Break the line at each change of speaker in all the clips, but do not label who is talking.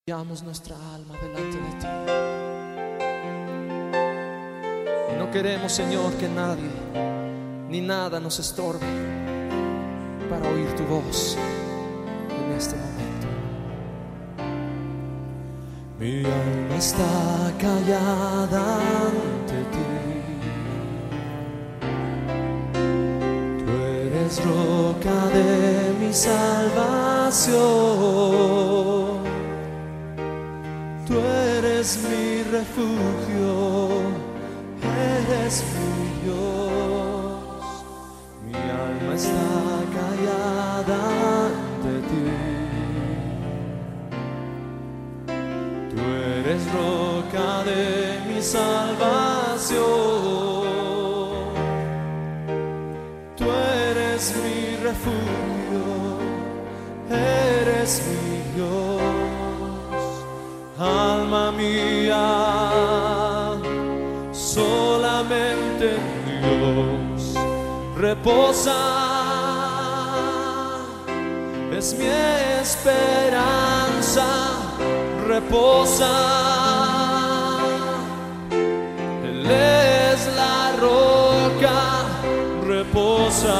Llevamos nuestra alma delante de ti. Y no queremos, Señor, que nadie ni nada nos estorbe para oír tu voz en este momento. Mi alma está callada ante ti. Tú eres roca de mi salvación. Tú eres mi refugio, eres mi Dios. Mi alma está callada ante ti. Tú eres roca de mi salvación. Tú eres mi refugio, eres mi Dios. Alma mía, solamente en Dios reposa, es mi esperanza, reposa. Él es la roca, reposa.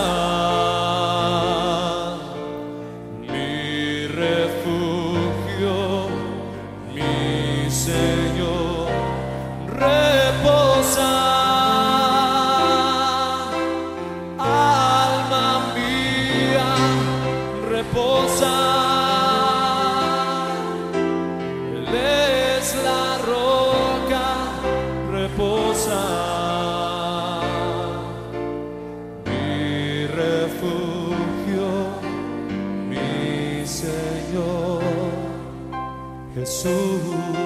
Mi refugio, Señor, reposa. Alma mía, reposa. Él es la roca, reposa. Mi refugio, mi Señor Jesús.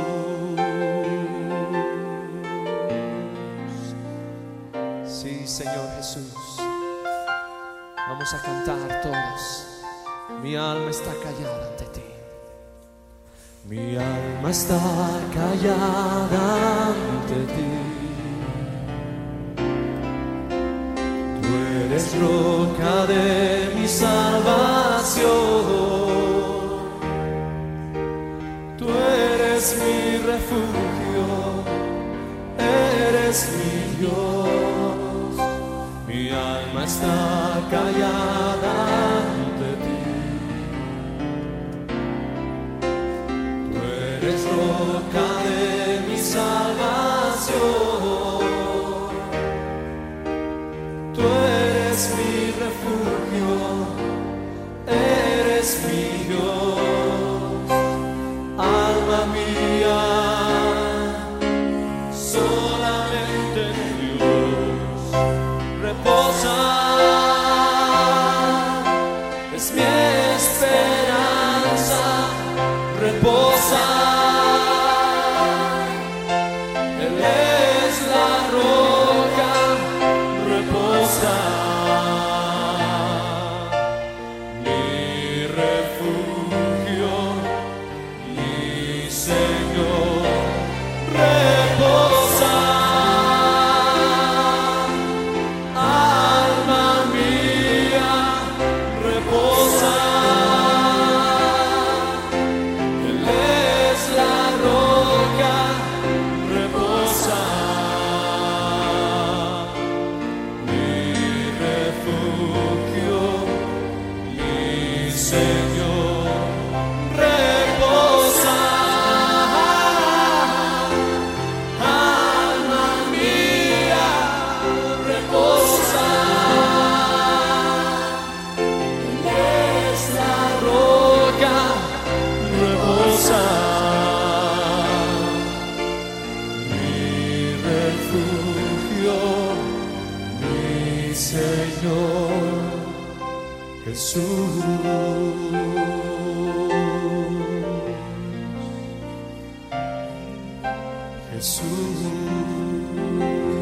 Sí, Señor Jesús, vamos a cantar todos. Mi alma está callada ante ti. Mi alma está callada ante ti. Tú eres roca de mi salvación. Tú eres mi refugio, eres mi Dios. Mi alma está callada ante ti. Tú eres roca de mi salvación. Tú eres mi refugio, eres mi Dios. Alma mía, solamente en Dios reposa, es mi esperanza, reposa. Él es la roca, reposa. Mi refugio, mi Señor, reposa. Señor Jesús, Jesús.